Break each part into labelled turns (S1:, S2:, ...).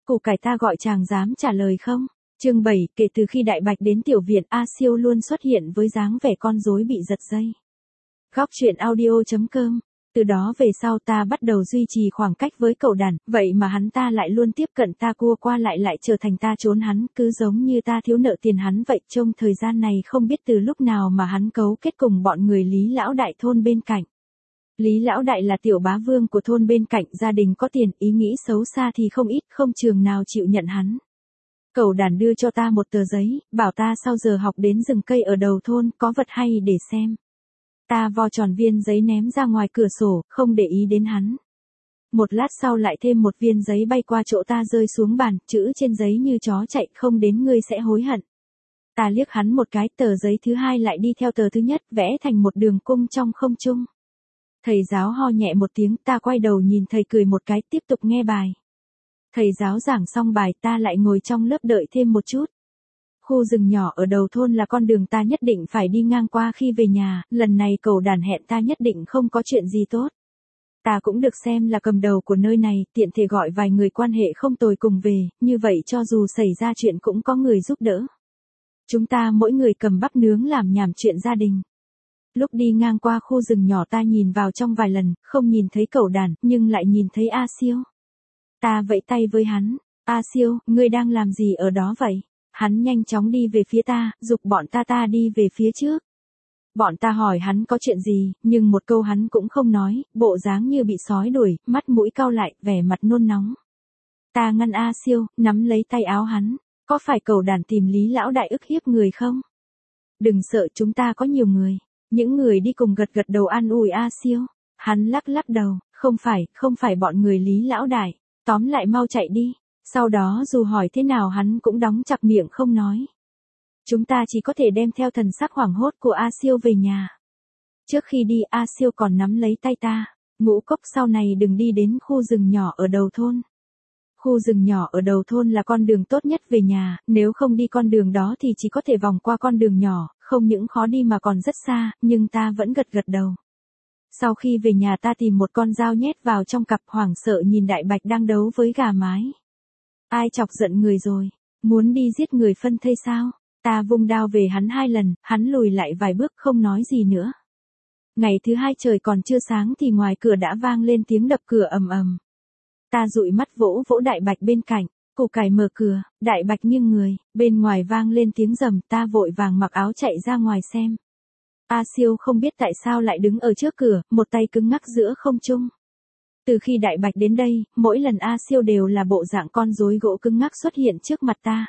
S1: củ cải ta gọi chàng dám trả lời không? Chương 7, kể từ khi Đại Bạch đến tiểu viện, A Siêu luôn xuất hiện với dáng vẻ con rối bị giật dây. Góc truyện audio.com. Từ đó về sau ta bắt đầu duy trì khoảng cách với cậu đàn, vậy mà hắn ta lại luôn tiếp cận ta, cua qua lại trở thành ta trốn hắn, cứ giống như ta thiếu nợ tiền hắn vậy. Trong thời gian này không biết từ lúc nào mà hắn cấu kết cùng bọn người Lý Lão Đại thôn bên cạnh. Lý Lão Đại là tiểu bá vương của thôn bên cạnh, gia đình có tiền, ý nghĩ xấu xa thì không ít, không trường nào chịu nhận hắn. Cậu đàn đưa cho ta một tờ giấy, bảo ta sau giờ học đến rừng cây ở đầu thôn, có vật hay để xem. Ta vo tròn viên giấy ném ra ngoài cửa sổ, không để ý đến hắn. Một lát sau lại thêm một viên giấy bay qua chỗ ta rơi xuống bàn, chữ trên giấy như chó chạy, không đến ngươi sẽ hối hận. Ta liếc hắn một cái, tờ giấy thứ hai lại đi theo tờ thứ nhất, vẽ thành một đường cung trong không trung. Thầy giáo ho nhẹ một tiếng, ta quay đầu nhìn thầy cười một cái, tiếp tục nghe bài. Thầy giáo giảng xong bài, ta lại ngồi trong lớp đợi thêm một chút. Khu rừng nhỏ ở đầu thôn là con đường ta nhất định phải đi ngang qua khi về nhà, lần này cậu đàn hẹn ta nhất định không có chuyện gì tốt. Ta cũng được xem là cầm đầu của nơi này, tiện thể gọi vài người quan hệ không tồi cùng về, như vậy cho dù xảy ra chuyện cũng có người giúp đỡ. Chúng ta mỗi người cầm bắp nướng làm nhảm chuyện gia đình. Lúc đi ngang qua khu rừng nhỏ ta nhìn vào trong vài lần, không nhìn thấy cậu đàn, nhưng lại nhìn thấy A Siêu. Ta vẫy tay với hắn, A Siêu, ngươi đang làm gì ở đó vậy? Hắn nhanh chóng đi về phía ta, giục bọn ta đi về phía trước. Bọn ta hỏi hắn có chuyện gì, nhưng một câu hắn cũng không nói, bộ dáng như bị sói đuổi, mắt mũi cau lại, vẻ mặt nôn nóng. Ta ngăn A Siêu, nắm lấy tay áo hắn, có phải cậu đàn tìm Lý Lão Đại ức hiếp người không? Đừng sợ, chúng ta có nhiều người. Những người đi cùng gật đầu an ủi A Siêu. Hắn lắc đầu, không phải bọn người Lý Lão Đại, tóm lại mau chạy đi. Sau đó dù hỏi thế nào hắn cũng đóng chặt miệng không nói. Chúng ta chỉ có thể đem theo thần sắc hoảng hốt của A Siêu về nhà. Trước khi đi A Siêu còn nắm lấy tay ta, Ngũ Cốc sau này đừng đi đến khu rừng nhỏ ở đầu thôn. Khu rừng nhỏ ở đầu thôn là con đường tốt nhất về nhà, nếu không đi con đường đó thì chỉ có thể vòng qua con đường nhỏ, không những khó đi mà còn rất xa, nhưng ta vẫn gật đầu. Sau khi về nhà ta tìm một con dao nhét vào trong cặp, hoảng sợ nhìn Đại Bạch đang đấu với gà mái. Ai chọc giận người rồi? Muốn đi giết người phân thây sao? Ta vung đao về hắn 2 lần, hắn lùi lại vài bước không nói gì nữa. Ngày thứ 2 trời còn chưa sáng thì ngoài cửa đã vang lên tiếng đập cửa ầm ầm. Ta dụi mắt vỗ Đại Bạch bên cạnh, củ cải mở cửa, Đại Bạch nghiêng người, bên ngoài vang lên tiếng rầm, ta vội vàng mặc áo chạy ra ngoài xem. A Siêu không biết tại sao lại đứng ở trước cửa, một tay cứng ngắc giữa không trung. Từ khi Đại Bạch đến đây, mỗi lần A Siêu đều là bộ dạng con rối gỗ cứng ngắc xuất hiện trước mặt ta.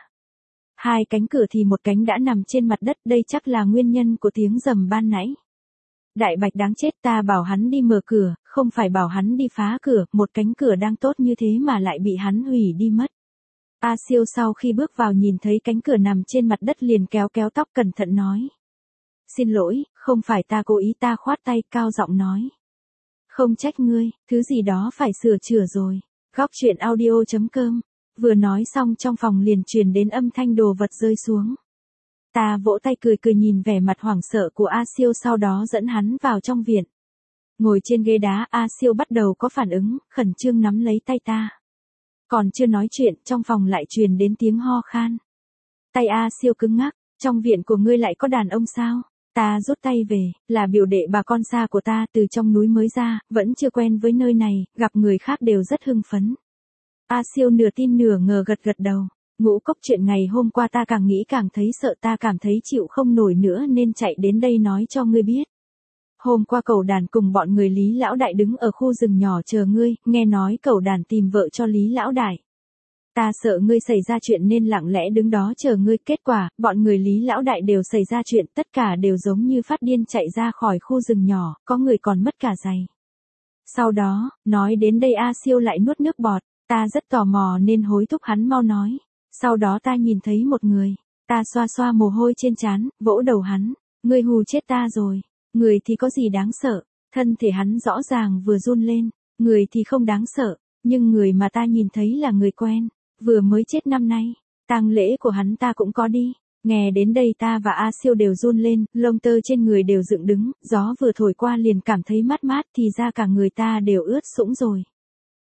S1: 2 cánh cửa thì một cánh đã nằm trên mặt đất, đây chắc là nguyên nhân của tiếng rầm ban nãy. Đại Bạch đáng chết, ta bảo hắn đi mở cửa, không phải bảo hắn đi phá cửa, một cánh cửa đang tốt như thế mà lại bị hắn hủy đi mất. A Siêu sau khi bước vào nhìn thấy cánh cửa nằm trên mặt đất liền kéo tóc cẩn thận nói. Xin lỗi, không phải ta cố ý, ta khoát tay cao giọng nói. Không trách ngươi, thứ gì đó phải sửa chữa rồi. Góc truyện audio.com. Vừa nói xong trong phòng liền truyền đến âm thanh đồ vật rơi xuống. Ta vỗ tay cười nhìn vẻ mặt hoảng sợ của A Siêu, sau đó dẫn hắn vào trong viện. Ngồi trên ghế đá, A Siêu bắt đầu có phản ứng, khẩn trương nắm lấy tay ta. Còn chưa nói chuyện, trong phòng lại truyền đến tiếng ho khan. Tay A Siêu cứng ngắc, trong viện của ngươi lại có đàn ông sao? Ta rút tay về, là biểu đệ bà con xa của ta, từ trong núi mới ra, vẫn chưa quen với nơi này, gặp người khác đều rất hưng phấn. A Siêu nửa tin nửa ngờ gật đầu. Ngũ Cốc, chuyện ngày hôm qua ta càng nghĩ càng thấy sợ, ta cảm thấy chịu không nổi nữa nên chạy đến đây nói cho ngươi biết. Hôm qua cậu đàn cùng bọn người Lý Lão Đại đứng ở khu rừng nhỏ chờ ngươi, nghe nói cậu đàn tìm vợ cho Lý Lão Đại. Ta sợ ngươi xảy ra chuyện nên lặng lẽ đứng đó chờ ngươi, kết quả, bọn người Lý Lão Đại đều xảy ra chuyện, tất cả đều giống như phát điên chạy ra khỏi khu rừng nhỏ, có người còn mất cả giày. Sau đó, nói đến đây A Siêu lại nuốt nước bọt, ta rất tò mò nên hối thúc hắn mau nói. Sau đó ta nhìn thấy một người, ta xoa mồ hôi trên trán, vỗ đầu hắn, ngươi hù chết ta rồi, người thì có gì đáng sợ, thân thể hắn rõ ràng vừa run lên, người thì không đáng sợ, nhưng người mà ta nhìn thấy là người quen, vừa mới chết năm nay, tang lễ của hắn ta cũng có đi. Nghe đến đây ta và A Siêu đều run lên, lông tơ trên người đều dựng đứng, gió vừa thổi qua liền cảm thấy mát, thì ra cả người ta đều ướt sũng rồi.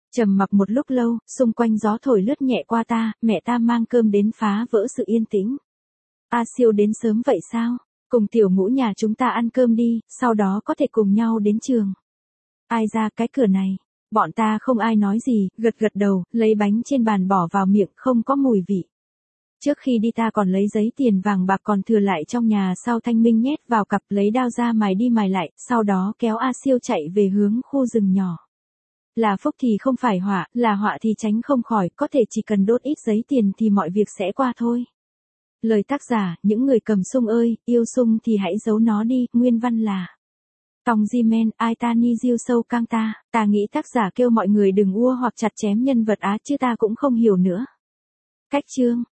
S1: Trầm mặc một lúc lâu, xung quanh gió thổi lướt nhẹ qua ta, mẹ ta mang cơm đến phá vỡ sự yên tĩnh. A Siêu đến sớm vậy sao? Cùng tiểu ngũ nhà chúng ta ăn cơm đi, sau đó có thể cùng nhau đến trường. Ai ra cái cửa này? Bọn ta không ai nói gì, gật gật đầu, lấy bánh trên bàn bỏ vào miệng không có mùi vị. Trước khi đi ta còn lấy giấy tiền vàng bạc còn thừa lại trong nhà sau Thanh Minh nhét vào cặp lấy đao ra mài đi mài lại, sau đó kéo A Siêu chạy về hướng khu rừng nhỏ. Là phúc thì không phải họa, là họa thì tránh không khỏi, có thể chỉ cần đốt ít giấy tiền thì mọi việc sẽ qua thôi. Lời tác giả, những người cầm sung ơi, yêu sung thì hãy giấu nó đi, nguyên văn là Tòng Di Men, ai ta ni diêu sâu cang ta nghĩ tác giả kêu mọi người đừng ua hoặc chặt chém nhân vật á chứ ta cũng không hiểu nữa. Cách chương